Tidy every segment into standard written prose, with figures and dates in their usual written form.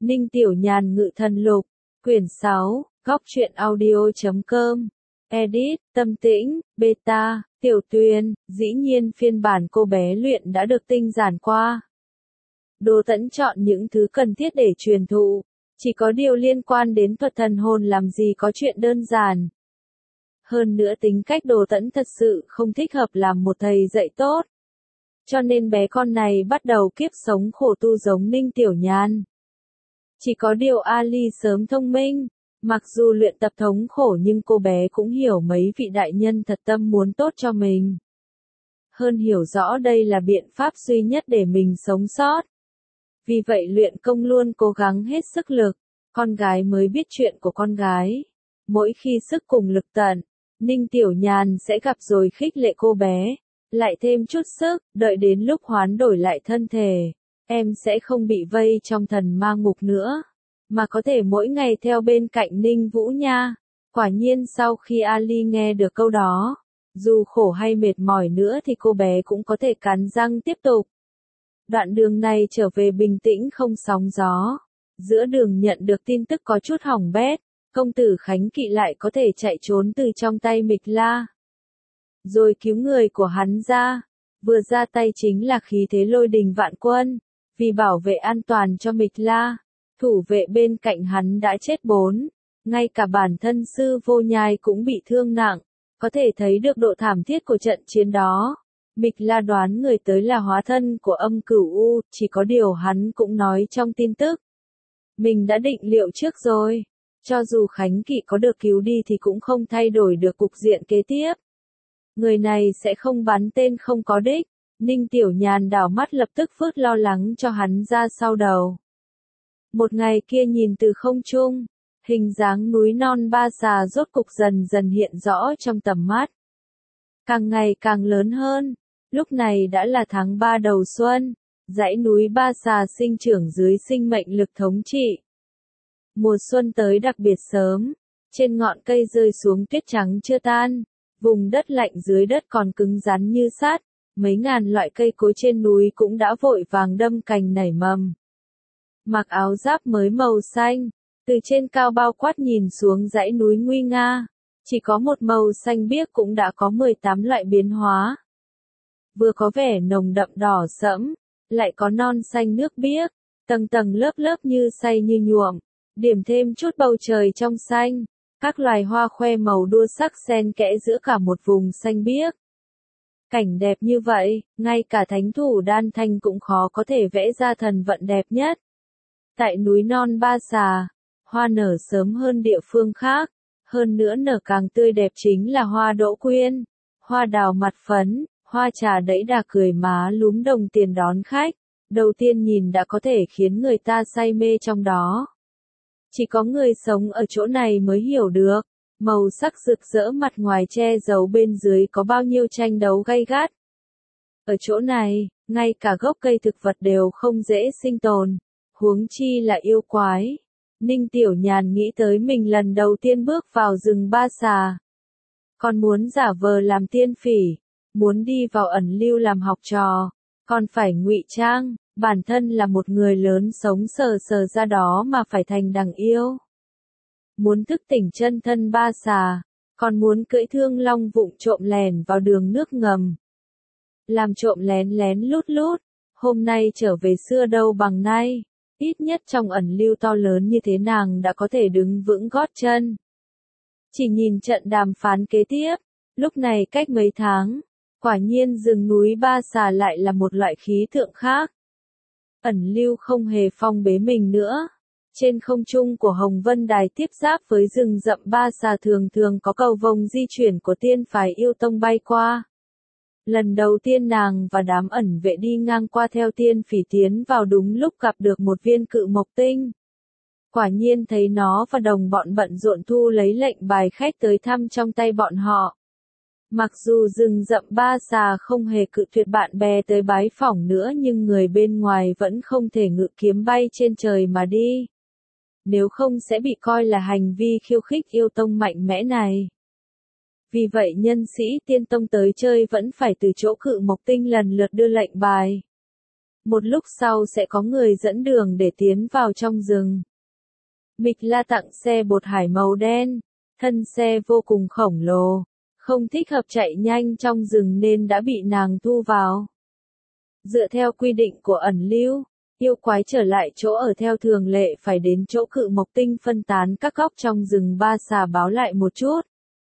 Ninh Tiểu Nhàn Ngự Thần Lục, quyển 6, góc truyện audio.com, edit, Tâm Tĩnh, beta, Tiểu Tuyền, dĩ nhiên phiên bản cô bé luyện đã được tinh giản qua. Đồ Tẫn chọn những thứ cần thiết để truyền thụ, chỉ có điều liên quan đến thuật thần hồn làm gì có chuyện đơn giản. Hơn nữa tính cách Đồ Tẫn thật sự không thích hợp làm một thầy dạy tốt. Cho nên bé con này bắt đầu kiếp sống khổ tu giống Ninh Tiểu Nhàn. Chỉ có điều Ali sớm thông minh, mặc dù luyện tập thống khổ nhưng cô bé cũng hiểu mấy vị đại nhân thật tâm muốn tốt cho mình. Hơn hiểu rõ đây là biện pháp duy nhất để mình sống sót. Vì vậy luyện công luôn cố gắng hết sức lực, con gái mới biết chuyện của con gái. Mỗi khi sức cùng lực tận, Ninh Tiểu Nhàn sẽ gặp rồi khích lệ cô bé, lại thêm chút sức, đợi đến lúc hoán đổi lại thân thể, em sẽ không bị vây trong thần ma ngục nữa, mà có thể mỗi ngày theo bên cạnh Ninh Vũ nha. Quả nhiên sau khi Ali nghe được câu đó, dù khổ hay mệt mỏi nữa thì cô bé cũng có thể cắn răng tiếp tục. Đoạn đường này trở về bình tĩnh không sóng gió. Giữa đường nhận được tin tức có chút hỏng bét, công tử Khánh Kỵ lại có thể chạy trốn từ trong tay Mịch La. Rồi cứu người của hắn ra, vừa ra tay chính là khí thế lôi đình vạn quân, vì bảo vệ an toàn cho Mịch La, thủ vệ bên cạnh hắn đã chết 4, ngay cả bản thân Sư Vô Nhai cũng bị thương nặng, có thể thấy được độ thảm thiết của trận chiến đó. Mịch La đoán người tới là hóa thân của Âm Cửu U, chỉ có điều hắn cũng nói trong tin tức. Mình đã định liệu trước rồi, cho dù Khánh Kỵ có được cứu đi thì cũng không thay đổi được cục diện kế tiếp. Người này sẽ không bắn tên không có đích. Ninh Tiểu Nhàn đảo mắt lập tức phớt lo lắng cho hắn ra sau đầu. Một ngày kia nhìn từ không trung, hình dáng núi non Ba Xà rốt cục dần dần hiện rõ trong tầm mắt. Càng ngày càng lớn hơn, lúc này đã là tháng 3 đầu xuân, dãy núi Ba Xà sinh trưởng dưới sinh mệnh lực thống trị. Mùa xuân tới đặc biệt sớm, trên ngọn cây rơi xuống tuyết trắng chưa tan, vùng đất lạnh dưới đất còn cứng rắn như sắt, mấy ngàn loại cây cối trên núi cũng đã vội vàng đâm cành nảy mầm. Mặc áo giáp mới màu xanh, từ trên cao bao quát nhìn xuống dãy núi nguy nga, chỉ có một màu xanh biếc cũng đã có 18 loại biến hóa. Vừa có vẻ nồng đậm đỏ sẫm, lại có non xanh nước biếc, tầng tầng lớp lớp như xay như nhuộm, điểm thêm chút bầu trời trong xanh, các loài hoa khoe màu đua sắc xen kẽ giữa cả một vùng xanh biếc. Cảnh đẹp như vậy, ngay cả thánh thủ Đan Thanh cũng khó có thể vẽ ra thần vận đẹp nhất. Tại núi non Ba Xà, hoa nở sớm hơn địa phương khác, hơn nữa nở càng tươi đẹp chính là hoa đỗ quyên, hoa đào mặt phấn, hoa trà đẫy đà cười má lúm đồng tiền đón khách, đầu tiên nhìn đã có thể khiến người ta say mê trong đó. Chỉ có người sống ở chỗ này mới hiểu được, màu sắc rực rỡ mặt ngoài che giấu bên dưới có bao nhiêu tranh đấu gay gắt. Ở chỗ này, ngay cả gốc cây thực vật đều không dễ sinh tồn, huống chi là yêu quái. Ninh Tiểu Nhàn nghĩ tới mình lần đầu tiên bước vào rừng Ba Xà. Còn muốn giả vờ làm tiên phỉ, muốn đi vào ẩn lưu làm học trò, còn phải ngụy trang, bản thân là một người lớn sống sờ sờ ra đó mà phải thành đằng yêu. Muốn thức tỉnh chân thân Ba Xà, còn muốn cưỡi thương long vụng trộm lèn vào đường nước ngầm. Làm trộm lén lén lút lút, hôm nay trở về xưa đâu bằng nay, ít nhất trong ẩn lưu to lớn như thế nàng đã có thể đứng vững gót chân. Chỉ nhìn trận đàm phán kế tiếp, lúc này cách mấy tháng, quả nhiên rừng núi Ba Xà lại là một loại khí tượng khác. Ẩn lưu không hề phong bế mình nữa. Trên không trung của Hồng Vân Đài tiếp giáp với rừng rậm Ba Xà thường thường có cầu vồng di chuyển của tiên phái yêu tông bay qua. Lần đầu tiên nàng và đám ẩn vệ đi ngang qua theo tiên phỉ tiến vào đúng lúc gặp được một viên cự mộc tinh. Quả nhiên thấy nó và đồng bọn bận rộn thu lấy lệnh bài khách tới thăm trong tay bọn họ. Mặc dù rừng rậm Ba Xà không hề cự tuyệt bạn bè tới bái phỏng nữa nhưng người bên ngoài vẫn không thể ngự kiếm bay trên trời mà đi. Nếu không sẽ bị coi là hành vi khiêu khích yêu tông mạnh mẽ này. Vì vậy nhân sĩ tiên tông tới chơi vẫn phải từ chỗ cự mộc tinh lần lượt đưa lệnh bài. Một lúc sau sẽ có người dẫn đường để tiến vào trong rừng. Mịch La tặng xe bột hải màu đen, thân xe vô cùng khổng lồ, không thích hợp chạy nhanh trong rừng nên đã bị nàng thu vào. Dựa theo quy định của ẩn lưu, yêu quái trở lại chỗ ở theo thường lệ phải đến chỗ Cự Mộc Tinh phân tán các góc trong rừng ba xà báo lại một chút.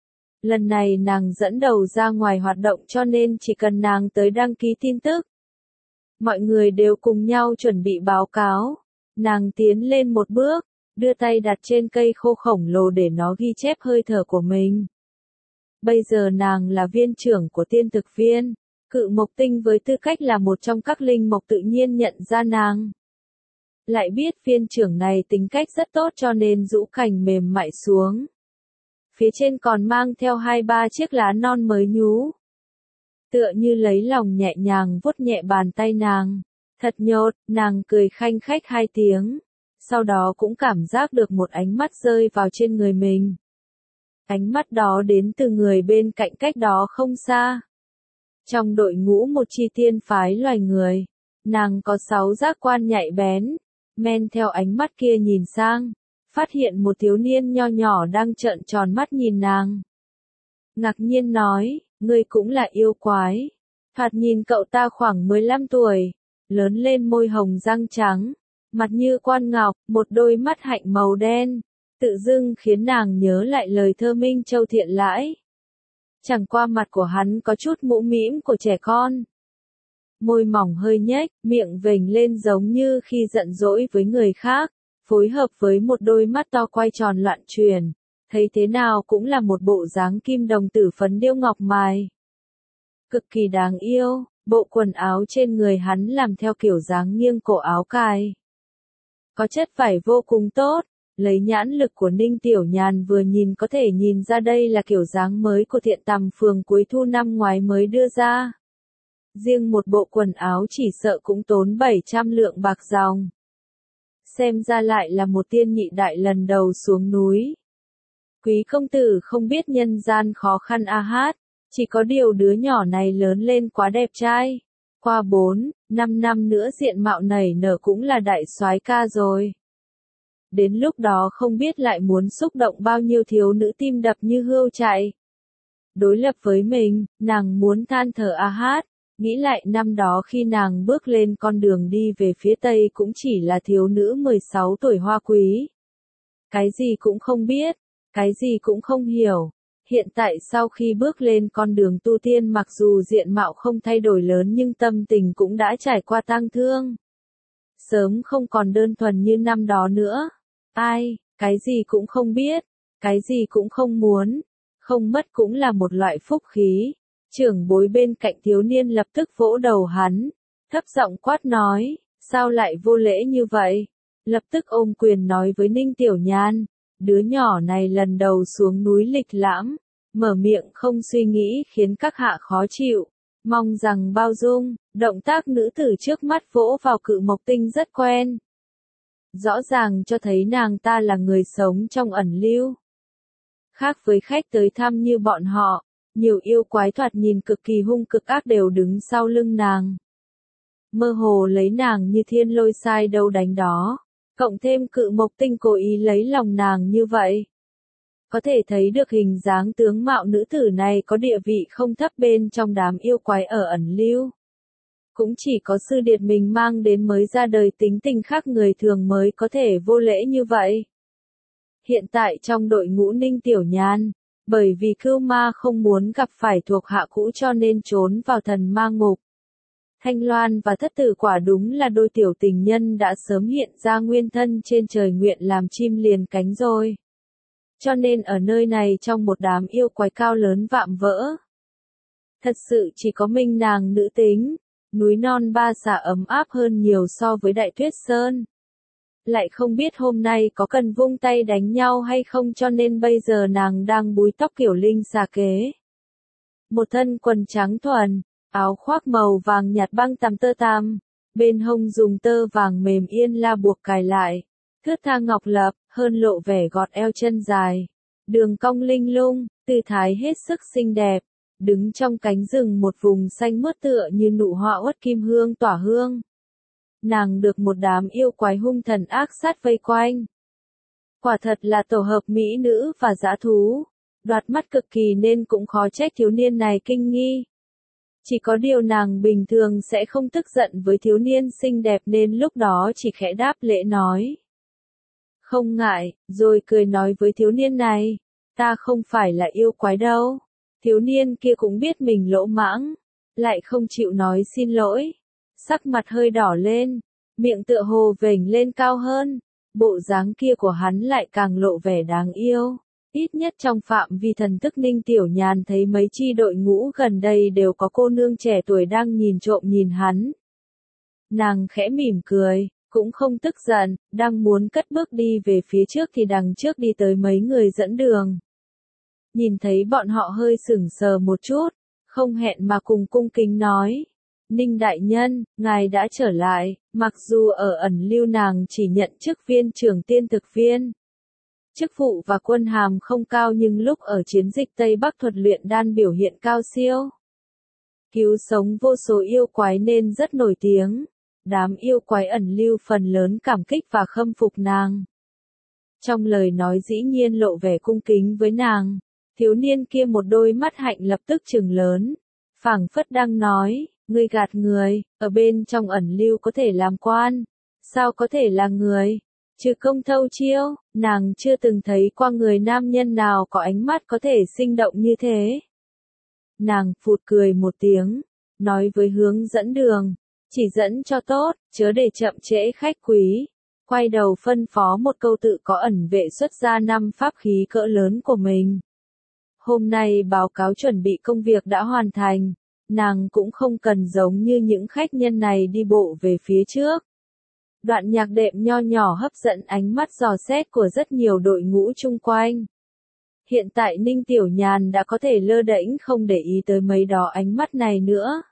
Lần này nàng dẫn đầu ra ngoài hoạt động cho nên chỉ cần nàng tới đăng ký tin tức. Mọi người đều cùng nhau chuẩn bị báo cáo. Nàng tiến lên một bước, đưa tay đặt trên cây khô khổng lồ để nó ghi chép hơi thở của mình. Bây giờ nàng là viên trưởng của tiên thực viên. Cự Mộc Tinh với tư cách là một trong các linh mộc tự nhiên nhận ra nàng. Lại biết viên trưởng này tính cách rất tốt cho nên rũ cành mềm mại xuống. Phía trên còn mang theo 2-3 chiếc lá non mới nhú. Tựa như lấy lòng nhẹ nhàng vuốt nhẹ bàn tay nàng. Thật nhột, nàng cười khanh khách 2 tiếng. Sau đó cũng cảm giác được một ánh mắt rơi vào trên người mình. Ánh mắt đó đến từ người bên cạnh cách đó không xa. Trong đội ngũ một chi tiên phái loài người, nàng có 6 giác quan nhạy bén, men theo ánh mắt kia nhìn sang, phát hiện một thiếu niên nho nhỏ đang trợn tròn mắt nhìn nàng. Ngạc nhiên nói, ngươi cũng là yêu quái. Thoạt nhìn cậu ta khoảng 15 tuổi, lớn lên môi hồng răng trắng, mặt như quan ngọc, một đôi mắt hạnh màu đen, tự dưng khiến nàng nhớ lại lời thơ Minh Châu Thiện Lãi. Chẳng qua mặt của hắn có chút mũ mĩm của trẻ con. Môi mỏng hơi nhếch, miệng vểnh lên giống như khi giận dỗi với người khác, phối hợp với một đôi mắt to quay tròn loạn chuyển, thấy thế nào cũng là một bộ dáng kim đồng tử phấn điêu ngọc mài. Cực kỳ đáng yêu, bộ quần áo trên người hắn làm theo kiểu dáng nghiêng cổ áo cài. Có chất vải vô cùng tốt. Lấy nhãn lực của Ninh Tiểu Nhàn vừa nhìn có thể nhìn ra đây là kiểu dáng mới của Thiện Tầm Phường cuối thu năm ngoái mới đưa ra. Riêng một bộ quần áo chỉ sợ cũng tốn 700 lượng bạc dòng. Xem ra lại là một tiên nhị đại lần đầu xuống núi. Quý công tử không biết nhân gian khó khăn a hát, chỉ có điều đứa nhỏ này lớn lên quá đẹp trai. Qua 4-5 năm nữa diện mạo nảy nở cũng là đại soái ca rồi. Đến lúc đó không biết lại muốn xúc động bao nhiêu thiếu nữ tim đập như hươu chạy. Đối lập với mình, nàng muốn than thở a hát, nghĩ lại năm đó khi nàng bước lên con đường đi về phía Tây cũng chỉ là thiếu nữ 16 tuổi hoa quý. Cái gì cũng không biết, cái gì cũng không hiểu. Hiện tại sau khi bước lên con đường tu tiên mặc dù diện mạo không thay đổi lớn nhưng tâm tình cũng đã trải qua tang thương. Sớm không còn đơn thuần như năm đó nữa. Ai, cái gì cũng không biết, cái gì cũng không muốn, không mất cũng là một loại phúc khí. Trưởng bối bên cạnh thiếu niên lập tức vỗ đầu hắn, thấp giọng quát nói, sao lại vô lễ như vậy? Lập tức ôm quyền nói với Ninh Tiểu Nhan, đứa nhỏ này lần đầu xuống núi lịch lãm, mở miệng không suy nghĩ khiến các hạ khó chịu, mong rằng bao dung. Động tác nữ tử trước mắt vỗ vào Cự Mộc Tinh rất quen. Rõ ràng cho thấy nàng ta là người sống trong ẩn lưu. Khác với khách tới thăm như bọn họ, nhiều yêu quái thoạt nhìn cực kỳ hung cực ác đều đứng sau lưng nàng. Mơ hồ lấy nàng như thiên lôi sai đâu đánh đó, cộng thêm Cự Mộc Tinh cố ý lấy lòng nàng như vậy. Có thể thấy được hình dáng tướng mạo nữ tử này có địa vị không thấp bên trong đám yêu quái ở ẩn lưu. Cũng chỉ có sư điệt mình mang đến mới ra đời tính tình khác người thường mới có thể vô lễ như vậy. Hiện tại trong đội ngũ Ninh Tiểu Nhan, bởi vì Cưu Ma không muốn gặp phải thuộc hạ cũ cho nên trốn vào thần ma ngục. Thanh Loan và Thất Tử quả đúng là đôi tiểu tình nhân đã sớm hiện ra nguyên thân trên trời nguyện làm chim liền cánh rồi. Cho nên ở nơi này trong một đám yêu quái cao lớn vạm vỡ. Thật sự chỉ có mình nàng nữ tính. Núi non ba xà ấm áp hơn nhiều so với Đại Tuyết Sơn. Lại không biết hôm nay có cần vung tay đánh nhau hay không cho nên bây giờ nàng đang búi tóc kiểu linh xà kế. Một thân quần trắng thuần, áo khoác màu vàng nhạt băng tằm tơ tằm, bên hông dùng tơ vàng mềm yên la buộc cài lại, thướt tha ngọc lập, hơn lộ vẻ gọt eo chân dài, đường cong linh lung, tư thái hết sức xinh đẹp. Đứng trong cánh rừng một vùng xanh mướt tựa như nụ hoa uất kim hương tỏa hương. nàng được một đám yêu quái hung thần ác sát vây quanh. Quả thật là tổ hợp mỹ nữ và dã thú, đoạt mắt cực kỳ nên cũng khó trách thiếu niên này kinh nghi. Chỉ có điều nàng bình thường sẽ không tức giận với thiếu niên xinh đẹp nên lúc đó chỉ khẽ đáp lễ nói. Không ngại, rồi cười nói với thiếu niên này, ta không phải là yêu quái đâu. Thiếu niên kia cũng biết mình lỗ mãng, lại không chịu nói xin lỗi. Sắc mặt hơi đỏ lên, miệng tựa hồ vểnh lên cao hơn, bộ dáng kia của hắn lại càng lộ vẻ đáng yêu. Ít nhất trong phạm vi thần thức Ninh Tiểu Nhàn thấy mấy chi đội ngũ gần đây đều có cô nương trẻ tuổi đang nhìn trộm nhìn hắn. Nàng khẽ mỉm cười, cũng không tức giận, đang muốn cất bước đi về phía trước thì đằng trước đi tới mấy người dẫn đường. Nhìn thấy bọn họ hơi sững sờ một chút, không hẹn mà cùng cung kính nói. Ninh đại nhân, ngài đã trở lại, mặc dù ở ẩn lưu nàng chỉ nhận chức viên trưởng tiên thực viên. Chức vụ và quân hàm không cao nhưng lúc ở chiến dịch Tây Bắc thuật luyện đan biểu hiện cao siêu. Cứu sống vô số yêu quái nên rất nổi tiếng. Đám yêu quái ẩn lưu phần lớn cảm kích và khâm phục nàng. Trong lời nói dĩ nhiên lộ vẻ cung kính với nàng, thiếu niên kia một đôi mắt hạnh lập tức trừng lớn, phảng phất đang nói, ngươi gạt người, ở bên trong ẩn lưu có thể làm quan, sao có thể là người? Trừ Công Thâu Chiêu, nàng chưa từng thấy qua người nam nhân nào có ánh mắt có thể sinh động như thế. Nàng phụt cười một tiếng, nói với hướng dẫn đường, chỉ dẫn cho tốt, chớ để chậm trễ khách quý. Quay đầu phân phó một câu tự có ẩn vệ xuất ra 5 pháp khí cỡ lớn của mình. Hôm nay báo cáo chuẩn bị công việc đã hoàn thành, nàng cũng không cần giống như những khách nhân này đi bộ về phía trước. Đoạn nhạc đệm nho nhỏ hấp dẫn ánh mắt dò xét của rất nhiều đội ngũ chung quanh. Hiện tại Ninh Tiểu Nhàn đã có thể lơ đễnh không để ý tới mấy đó ánh mắt này nữa.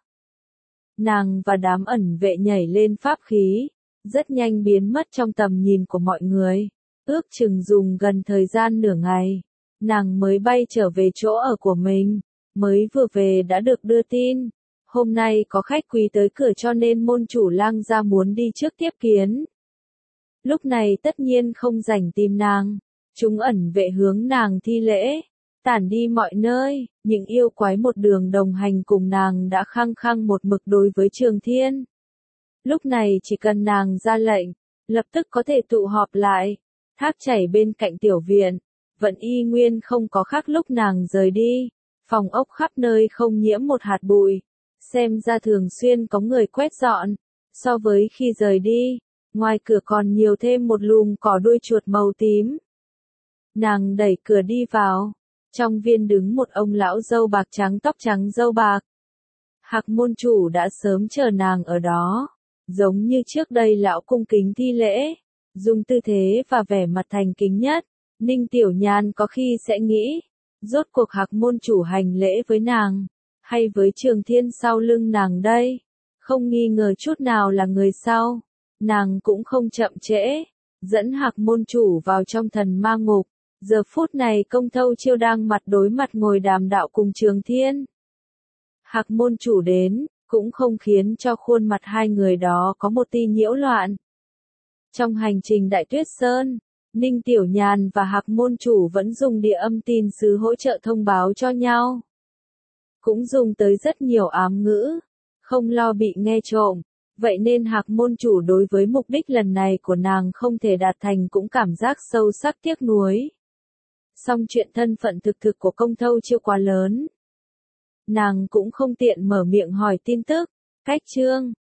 Nàng và đám ẩn vệ nhảy lên pháp khí, rất nhanh biến mất trong tầm nhìn của mọi người. Ước chừng dùng gần thời gian nửa ngày, nàng mới bay trở về chỗ ở của mình, mới vừa về đã được đưa tin. Hôm nay có khách quý tới cửa cho nên môn chủ Lang gia muốn đi trước tiếp kiến. Lúc này tất nhiên không rảnh tìm nàng, chúng ẩn vệ hướng nàng thi lễ, tản đi mọi nơi, những yêu quái một đường đồng hành cùng nàng đã khăng khăng một mực đối với Trường Thiên. Lúc này chỉ cần nàng ra lệnh, lập tức có thể tụ họp lại, thác chảy bên cạnh tiểu viện, vẫn y nguyên không có khác lúc nàng rời đi, phòng ốc khắp nơi không nhiễm một hạt bụi, xem ra thường xuyên có người quét dọn, so với khi rời đi, ngoài cửa còn nhiều thêm một lùm cỏ đuôi chuột màu tím. Nàng đẩy cửa đi vào, trong viên đứng một ông lão râu bạc trắng tóc trắng râu bạc. Hạc môn chủ đã sớm chờ nàng ở đó, giống như trước đây lão cung kính thi lễ, dùng tư thế và vẻ mặt thành kính nhất. Ninh Tiểu Nhàn có khi sẽ nghĩ, rốt cuộc Hạc môn chủ hành lễ với nàng, hay với Trường Thiên sau lưng nàng đây, không nghi ngờ chút nào là người sau. Nàng cũng không chậm trễ, dẫn Hạc môn chủ vào trong thần ma ngục. Giờ phút này Công Thâu Chiêu đang mặt đối mặt ngồi đàm đạo cùng Trường Thiên. Hạc môn chủ đến, cũng không khiến cho khuôn mặt hai người đó có một tia nhiễu loạn. Trong hành trình Đại Tuyết Sơn, Ninh Tiểu Nhàn và Hạc môn chủ vẫn dùng địa âm tin sứ hỗ trợ thông báo cho nhau. Cũng dùng tới rất nhiều ám ngữ, không lo bị nghe trộm. Vậy nên Hạc môn chủ đối với mục đích lần này của nàng không thể đạt thành cũng cảm giác sâu sắc tiếc nuối. Song chuyện thân phận thực của Công Thâu Chiêu quá lớn. Nàng cũng không tiện mở miệng hỏi tin tức. Cách chương